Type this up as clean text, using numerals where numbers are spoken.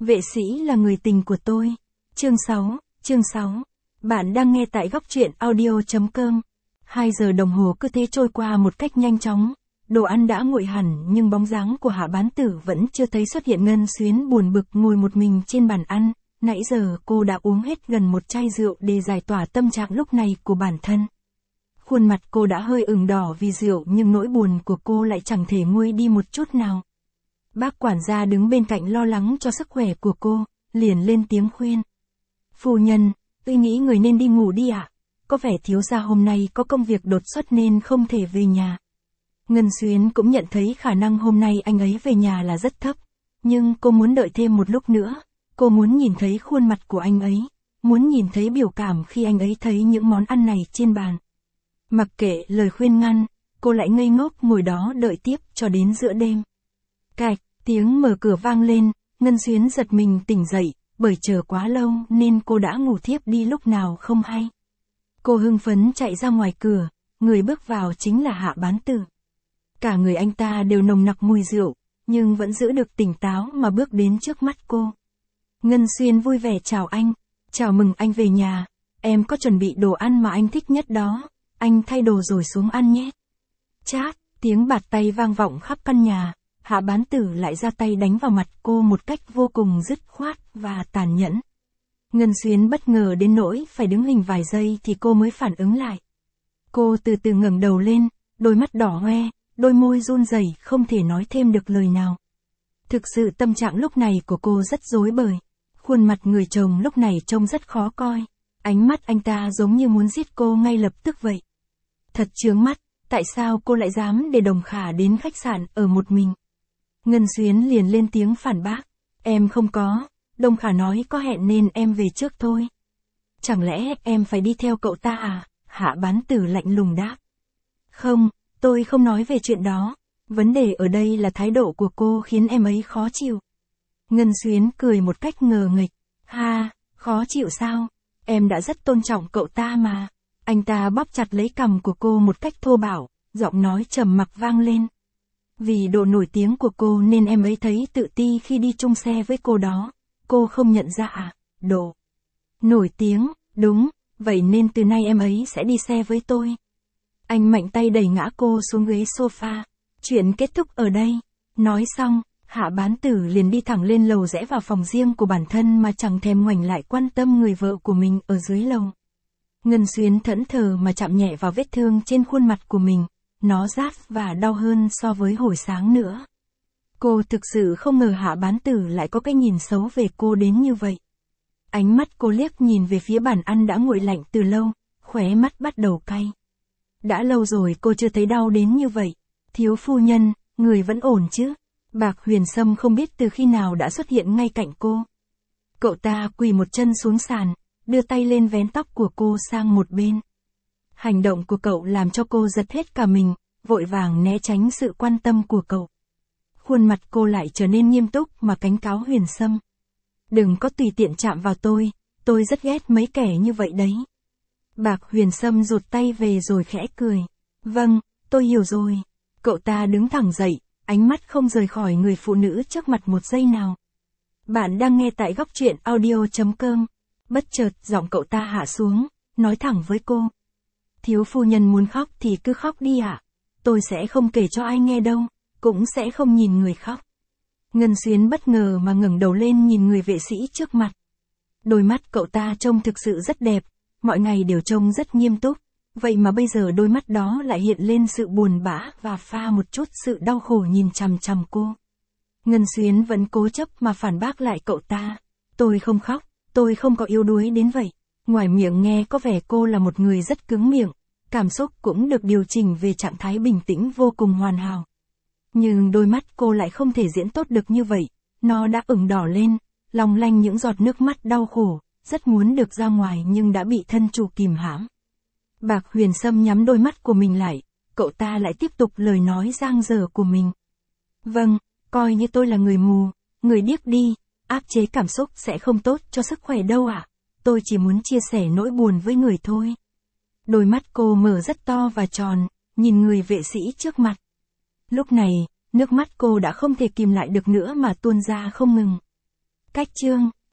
Vệ sĩ là người tình của tôi. Chương 6. Bạn đang nghe tại góc truyện audio.com. 2 giờ đồng hồ cứ thế trôi qua một cách nhanh chóng. Đồ ăn đã nguội hẳn nhưng bóng dáng của Hạ Bán Tử vẫn chưa thấy xuất hiện. Ngân Xuyến buồn bực ngồi một mình trên bàn ăn. Nãy giờ cô đã uống hết gần một chai rượu để giải tỏa tâm trạng lúc này của bản thân. Khuôn mặt cô đã hơi ửng đỏ vì rượu nhưng nỗi buồn của cô lại chẳng thể nguôi đi một chút nào. Bác quản gia đứng bên cạnh lo lắng cho sức khỏe của cô, liền lên tiếng khuyên. Phu nhân, tôi nghĩ người nên đi ngủ đi ạ. Có vẻ thiếu gia hôm nay có công việc đột xuất nên không thể về nhà. Ngân Xuyến cũng nhận thấy khả năng hôm nay anh ấy về nhà là rất thấp. Nhưng cô muốn đợi thêm một lúc nữa. Cô muốn nhìn thấy khuôn mặt của anh ấy. Muốn nhìn thấy biểu cảm khi anh ấy thấy những món ăn này trên bàn. Mặc kệ lời khuyên ngăn, cô lại ngây ngốc ngồi đó đợi tiếp cho đến giữa đêm. Cạch, tiếng mở cửa vang lên, Ngân Xuyến giật mình tỉnh dậy, bởi chờ quá lâu nên cô đã ngủ thiếp đi lúc nào không hay. Cô hưng phấn chạy ra ngoài cửa, người bước vào chính là Hạ Bán Tử. Cả người anh ta đều nồng nặc mùi rượu, nhưng vẫn giữ được tỉnh táo mà bước đến trước mắt cô. Ngân Xuyến vui vẻ chào anh, chào mừng anh về nhà, em có chuẩn bị đồ ăn mà anh thích nhất đó, anh thay đồ rồi xuống ăn nhé. Chát, tiếng bạt tay vang vọng khắp căn nhà. Hạ Bán Tử lại ra tay đánh vào mặt cô một cách vô cùng dứt khoát và tàn nhẫn. Ngân Xuyến bất ngờ đến nỗi phải đứng hình vài giây thì cô mới phản ứng lại. Cô từ từ ngẩng đầu lên, đôi mắt đỏ hoe, đôi môi run rẩy không thể nói thêm được lời nào. Thực sự tâm trạng lúc này của cô rất rối bời. Khuôn mặt người chồng lúc này trông rất khó coi. Ánh mắt anh ta giống như muốn giết cô ngay lập tức vậy. Thật chướng mắt, tại sao cô lại dám để Đồng Khả đến khách sạn ở một mình? Ngân Xuyến liền lên tiếng phản bác. Em không có, Đồng Khả nói có hẹn nên em về trước thôi. Chẳng lẽ em phải đi theo cậu ta à? Hạ Bán Tử lạnh lùng đáp. Không, tôi không nói về chuyện đó. Vấn đề ở đây là thái độ của cô khiến em ấy khó chịu. Ngân Xuyến cười một cách ngờ nghịch. Ha, khó chịu sao? Em đã rất tôn trọng cậu ta mà. Anh ta bóp chặt lấy cằm của cô một cách thô bạo, giọng nói trầm mặc vang lên. Vì độ nổi tiếng của cô nên em ấy thấy tự ti khi đi chung xe với cô đó. Cô không nhận ra à? Độ nổi tiếng, đúng, vậy nên từ nay em ấy sẽ đi xe với tôi. Anh mạnh tay đẩy ngã cô xuống ghế sofa. Chuyện kết thúc ở đây. Nói xong, Hạ Bán Tử liền đi thẳng lên lầu rẽ vào phòng riêng của bản thân mà chẳng thèm ngoảnh lại quan tâm người vợ của mình ở dưới lầu. Ngân Xuyến thẫn thờ mà chạm nhẹ vào vết thương trên khuôn mặt của mình. Nó rát và đau hơn so với hồi sáng nữa. Cô thực sự không ngờ Hạ Bán Tử lại có cái nhìn xấu về cô đến như vậy. Ánh mắt cô liếc nhìn về phía bàn ăn đã nguội lạnh từ lâu, khóe mắt bắt đầu cay. Đã lâu rồi cô chưa thấy đau đến như vậy. Thiếu phu nhân, người vẫn ổn chứ? Bạc Huyền Sâm không biết từ khi nào đã xuất hiện ngay cạnh cô. Cậu ta quỳ một chân xuống sàn, đưa tay lên vén tóc của cô sang một bên. Hành động của cậu làm cho cô giật hết cả mình, vội vàng né tránh sự quan tâm của cậu. Khuôn mặt cô lại trở nên nghiêm túc mà cảnh cáo Huyền Sâm. Đừng có tùy tiện chạm vào tôi rất ghét mấy kẻ như vậy đấy. Bạc Huyền Sâm rụt tay về rồi khẽ cười. Vâng, tôi hiểu rồi. Cậu ta đứng thẳng dậy, ánh mắt không rời khỏi người phụ nữ trước mặt một giây nào. Bạn đang nghe tại góc truyện audio.com. Bất chợt giọng cậu ta hạ xuống, nói thẳng với cô. Thiếu phu nhân muốn khóc thì cứ khóc đi ạ. Tôi sẽ không kể cho ai nghe đâu, cũng sẽ không nhìn người khóc. Ngân Xuyến bất ngờ mà ngẩng đầu lên nhìn người vệ sĩ trước mặt. Đôi mắt cậu ta trông thực sự rất đẹp, mọi ngày đều trông rất nghiêm túc, vậy mà bây giờ đôi mắt đó lại hiện lên sự buồn bã và pha một chút sự đau khổ nhìn chằm chằm cô. Ngân Xuyến vẫn cố chấp mà phản bác lại cậu ta. Tôi không khóc, tôi không có yếu đuối đến vậy. Ngoài miệng nghe có vẻ cô là một người rất cứng miệng, cảm xúc cũng được điều chỉnh về trạng thái bình tĩnh vô cùng hoàn hảo. Nhưng đôi mắt cô lại không thể diễn tốt được như vậy, nó đã ửng đỏ lên, long lanh những giọt nước mắt đau khổ, rất muốn được ra ngoài nhưng đã bị thân chủ kìm hãm. Bạc Huyền Sâm nhắm đôi mắt của mình lại, cậu ta lại tiếp tục lời nói giang dở của mình. Vâng, coi như tôi là người mù, người điếc đi, áp chế cảm xúc sẽ không tốt cho sức khỏe đâu ạ. Tôi chỉ muốn chia sẻ nỗi buồn với người thôi. Đôi mắt cô mở rất to và tròn, nhìn người vệ sĩ trước mặt. Lúc này, nước mắt cô đã không thể kìm lại được nữa mà tuôn ra không ngừng. Cách chương